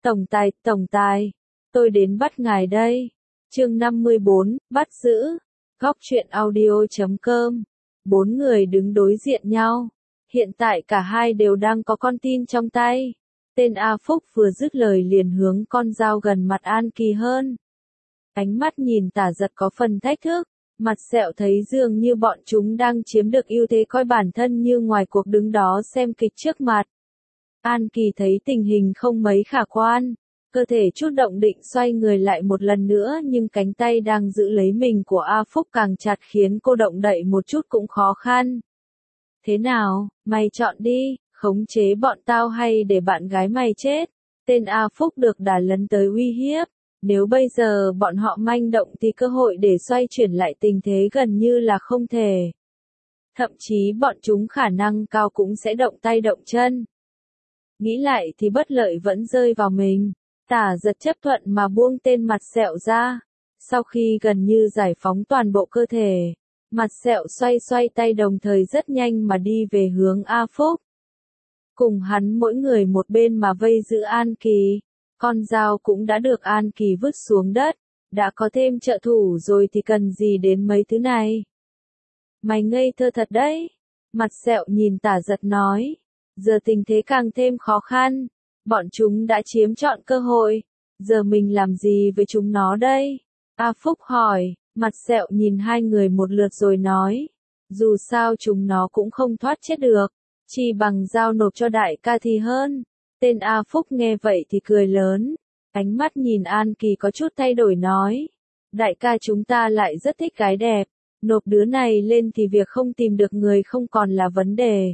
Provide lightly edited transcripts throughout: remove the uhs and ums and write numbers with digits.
Tổng tài, tôi đến bắt ngài đây. Chương 54, bắt giữ. Góc truyện audio.com. Bốn người đứng đối diện nhau. Hiện tại cả hai đều đang có con tin trong tay. Tên A Phúc vừa dứt lời liền hướng con dao gần mặt An Kỳ hơn. Ánh mắt nhìn Tả Giật có phần thách thức. Mặt sẹo thấy dường như bọn chúng đang chiếm được ưu thế, coi bản thân như ngoài cuộc đứng đó xem kịch trước mặt. An Kỳ thấy tình hình không mấy khả quan. Cơ thể chút động định xoay người lại một lần nữa, nhưng cánh tay đang giữ lấy mình của A Phúc càng chặt khiến cô động đậy một chút cũng khó khăn. Thế nào, mày chọn đi, khống chế bọn tao hay để bạn gái mày chết? Tên A Phúc được đà lấn tới uy hiếp. Nếu bây giờ bọn họ manh động thì cơ hội để xoay chuyển lại tình thế gần như là không thể. Thậm chí bọn chúng khả năng cao cũng sẽ động tay động chân. Nghĩ lại thì bất lợi vẫn rơi vào mình. Tả Giật chấp thuận mà buông tên mặt sẹo ra. Sau khi gần như giải phóng toàn bộ cơ thể, mặt sẹo xoay tay đồng thời rất nhanh mà đi về hướng A Phúc. Cùng hắn mỗi người một bên mà vây giữ An Kỳ. Con dao cũng đã được An Kỳ vứt xuống đất. Đã có thêm trợ thủ rồi thì cần gì đến mấy thứ này? Mày ngây thơ thật đấy. Mặt sẹo nhìn Tả Giật nói. Giờ tình thế càng thêm khó khăn. Bọn chúng đã chiếm trọn cơ hội. Giờ mình làm gì với chúng nó đây? A Phúc hỏi. Mặt sẹo nhìn hai người một lượt rồi nói. Dù sao chúng nó cũng không thoát chết được. Chỉ bằng giao nộp cho đại ca thì hơn. Tên A Phúc nghe vậy thì cười lớn. Ánh mắt nhìn An Kỳ có chút thay đổi nói. Đại ca chúng ta lại rất thích gái đẹp. Nộp đứa này lên thì việc không tìm được người không còn là vấn đề.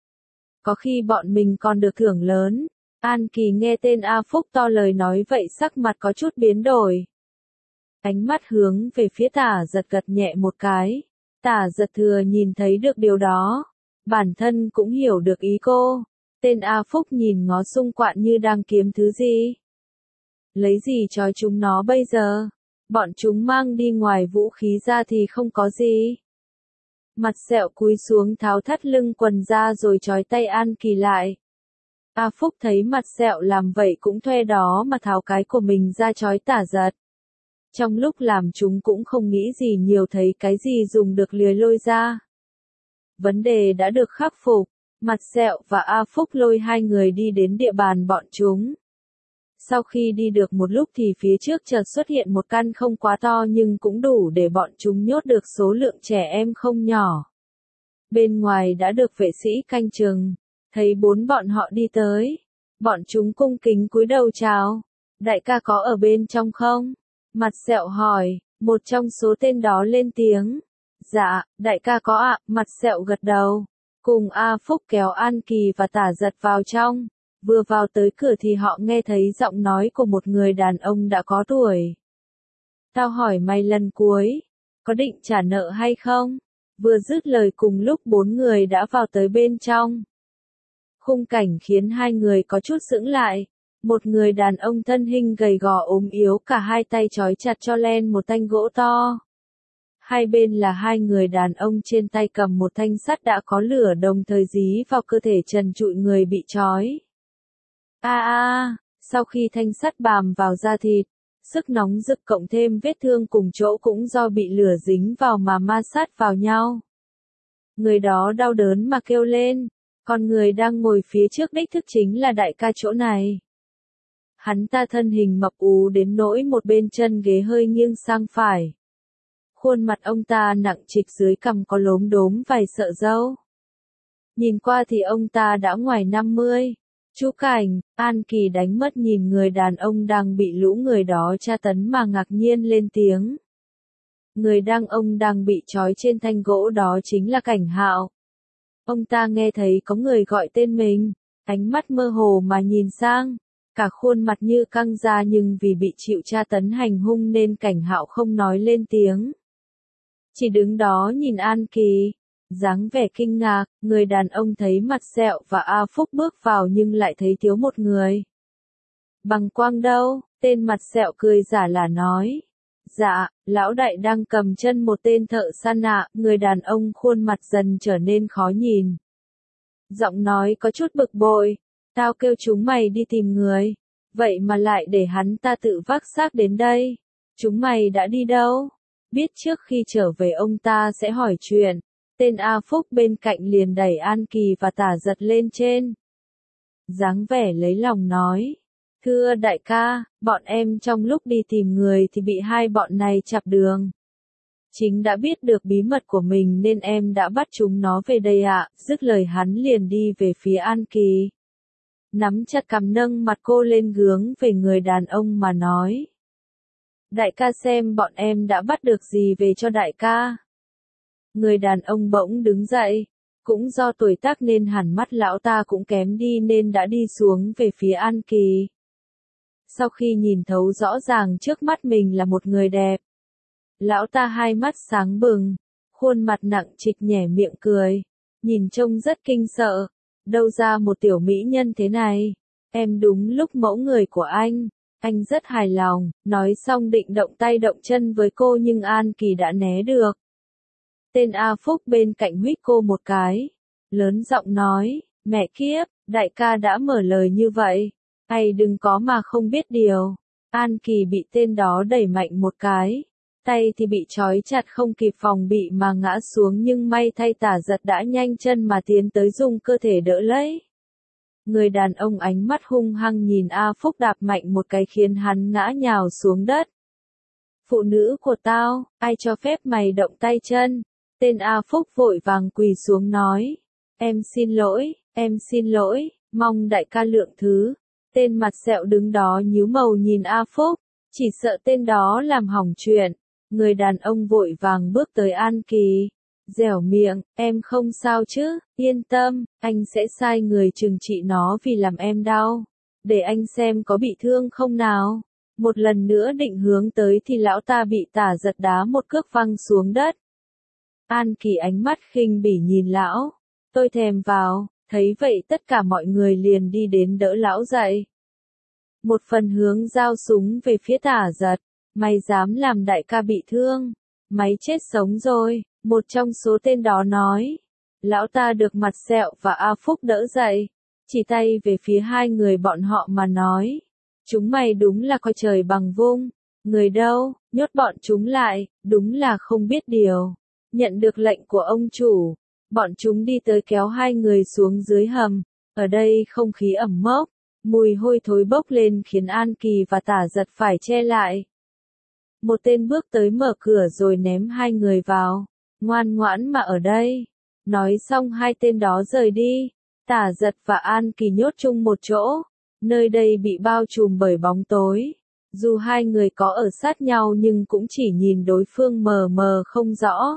Có khi bọn mình còn được thưởng lớn. An Kỳ nghe tên A Phúc to lời nói vậy sắc mặt có chút biến đổi. Ánh mắt hướng về phía Tả Giật gật nhẹ một cái. Tả Giật thừa nhìn thấy được điều đó. Bản thân cũng hiểu được ý cô. Tên A Phúc nhìn ngó xung quanh như đang kiếm thứ gì. Lấy gì trói chúng nó bây giờ? Bọn chúng mang đi ngoài vũ khí ra thì không có gì. Mặt sẹo cúi xuống tháo thắt lưng quần ra rồi trói tay An Kỳ lại. A Phúc thấy mặt sẹo làm vậy cũng thuê đó mà tháo cái của mình ra trói Tả Giật. Trong lúc làm chúng cũng không nghĩ gì nhiều, thấy cái gì dùng được lìa lôi ra. Vấn đề đã được khắc phục. Mặt sẹo và A Phúc lôi hai người đi đến địa bàn bọn chúng. Sau khi đi được một lúc thì phía trước chợt xuất hiện một căn không quá to nhưng cũng đủ để bọn chúng nhốt được số lượng trẻ em không nhỏ. Bên ngoài đã được vệ sĩ canh chừng. Thấy bốn bọn họ đi tới. Bọn chúng cung kính cúi đầu chào. Đại ca có ở bên trong không? Mặt sẹo hỏi. Một trong số tên đó lên tiếng. Dạ, đại ca có ạ. Mặt sẹo gật đầu. Cùng A Phúc kéo An Kỳ và Tả Giật vào trong. Vừa vào tới cửa thì họ nghe thấy giọng nói của một người đàn ông đã có tuổi. Tao hỏi mày lần cuối, có định trả nợ hay không? Vừa dứt lời cùng lúc bốn người đã vào tới bên trong. Khung cảnh khiến hai người có chút sững lại. Một người đàn ông thân hình gầy gò ốm yếu, cả hai tay trói chặt cho len một thanh gỗ to. Hai bên là hai người đàn ông trên tay cầm một thanh sắt đã có lửa đồng thời dí vào cơ thể trần trụi người bị trói. Sau khi thanh sắt bàm vào da thịt, sức nóng rực cộng thêm vết thương cùng chỗ cũng do bị lửa dính vào mà ma sát vào nhau. Người đó đau đớn mà kêu lên, còn người đang ngồi phía trước đích thực chính là đại ca chỗ này. Hắn ta thân hình mập ú đến nỗi một bên chân ghế hơi nghiêng sang phải. Khuôn mặt ông ta nặng trịch, dưới cằm có lốm đốm vài sợi râu. Nhìn qua thì ông ta đã ngoài 50. Chú Cảnh, An Kỳ đánh mất nhìn người đàn ông đang bị lũ người đó tra tấn mà ngạc nhiên lên tiếng. Người ông đang bị trói trên thanh gỗ đó chính là Cảnh Hạo. Ông ta nghe thấy có người gọi tên mình, ánh mắt mơ hồ mà nhìn sang, cả khuôn mặt như căng ra nhưng vì bị chịu tra tấn hành hung nên Cảnh Hạo không nói lên tiếng. Chỉ đứng đó nhìn An Kỳ, dáng vẻ kinh ngạc, người đàn ông thấy mặt sẹo và A Phúc bước vào nhưng lại thấy thiếu một người. Bằng Quang đâu? Tên mặt sẹo cười giả là nói. Dạ, lão đại đang cầm chân một tên thợ săn ạ. Người đàn ông khuôn mặt dần trở nên khó nhìn. Giọng nói có chút bực bội. Tao kêu chúng mày đi tìm người. Vậy mà lại để hắn ta tự vác xác đến đây. Chúng mày đã đi đâu? Biết trước khi trở về ông ta sẽ hỏi chuyện. Tên A Phúc bên cạnh liền đẩy An Kỳ và Tả Giật lên trên. Dáng vẻ lấy lòng nói. Thưa đại ca, bọn em trong lúc đi tìm người thì bị hai bọn này chặn đường. Chính đã biết được bí mật của mình nên em đã bắt chúng nó về đây ạ. Dứt lời hắn liền đi về phía An Kỳ. Nắm chặt cằm nâng mặt cô lên hướng về người đàn ông mà nói. Đại ca xem bọn em đã bắt được gì về cho đại ca. Người đàn ông bỗng đứng dậy. Cũng do tuổi tác nên hẳn mắt lão ta cũng kém đi nên đã đi xuống về phía An Kỳ. Sau khi nhìn thấu rõ ràng trước mắt mình là một người đẹp. Lão ta hai mắt sáng bừng, khuôn mặt nặng trịch nhẻ miệng cười, nhìn trông rất kinh sợ. Đâu ra một tiểu mỹ nhân thế này, em đúng lúc mẫu người của anh rất hài lòng. Nói xong định động tay động chân với cô nhưng An Kỳ đã né được. Tên A Phúc bên cạnh huých cô một cái, lớn giọng nói, mẹ kiếp, đại ca đã mở lời như vậy, hay đừng có mà không biết điều. An Kỳ bị tên đó đẩy mạnh một cái. Tay thì bị trói chặt không kịp phòng bị mà ngã xuống nhưng may thay Tả Giật đã nhanh chân mà tiến tới dùng cơ thể đỡ lấy. Người đàn ông ánh mắt hung hăng nhìn A Phúc đạp mạnh một cái khiến hắn ngã nhào xuống đất. Phụ nữ của tao, ai cho phép mày động tay chân? Tên A Phúc vội vàng quỳ xuống nói. Em xin lỗi, mong đại ca lượng thứ. Tên mặt sẹo đứng đó nhíu màu nhìn A Phúc, chỉ sợ tên đó làm hỏng chuyện. Người đàn ông vội vàng bước tới An Kỳ, dẻo miệng, em không sao chứ, yên tâm, anh sẽ sai người trừng trị nó vì làm em đau. Để anh xem có bị thương không nào. Một lần nữa định hướng tới thì lão ta bị Tả Giật đá một cước văng xuống đất. An Kỳ ánh mắt khinh bỉ nhìn lão, tôi thèm vào, thấy vậy tất cả mọi người liền đi đến đỡ lão dậy. Một phần hướng dao súng về phía Tả Giật. Mày dám làm đại ca bị thương, mày chết sống rồi, một trong số tên đó nói. Lão ta được mặt sẹo và A Phúc đỡ dậy, chỉ tay về phía hai người bọn họ mà nói. Chúng mày đúng là coi trời bằng vung, người đâu, nhốt bọn chúng lại, đúng là không biết điều. Nhận được lệnh của ông chủ, bọn chúng đi tới kéo hai người xuống dưới hầm, ở đây không khí ẩm mốc, mùi hôi thối bốc lên khiến An Kỳ và Tả Giật phải che lại. Một tên bước tới mở cửa rồi ném hai người vào. Ngoan ngoãn mà ở đây. Nói xong hai tên đó rời đi. Tả Giật và An Kỳ nhốt chung một chỗ. Nơi đây bị bao trùm bởi bóng tối. Dù hai người có ở sát nhau nhưng cũng chỉ nhìn đối phương mờ mờ không rõ.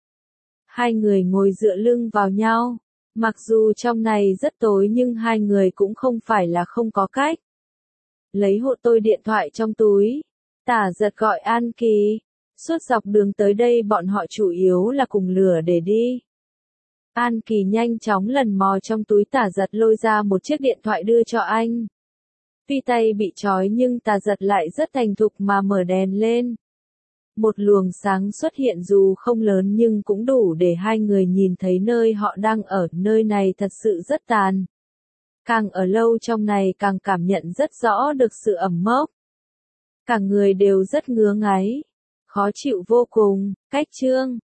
Hai người ngồi dựa lưng vào nhau. Mặc dù trong này rất tối nhưng hai người cũng không phải là không có cách. Lấy hộ tôi điện thoại trong túi. Tả Giật gọi An Kỳ. Suốt dọc đường tới đây bọn họ chủ yếu là cùng lửa để đi. An Kỳ nhanh chóng lần mò trong túi Tả Giật lôi ra một chiếc điện thoại đưa cho anh. Tuy tay bị trói nhưng Tả Giật lại rất thành thục mà mở đèn lên. Một luồng sáng xuất hiện dù không lớn nhưng cũng đủ để hai người nhìn thấy nơi họ đang ở. Nơi này thật sự rất tàn. Càng ở lâu trong này càng cảm nhận rất rõ được sự ẩm mốc. Cả người đều rất ngứa ngáy, khó chịu vô cùng. Cách chương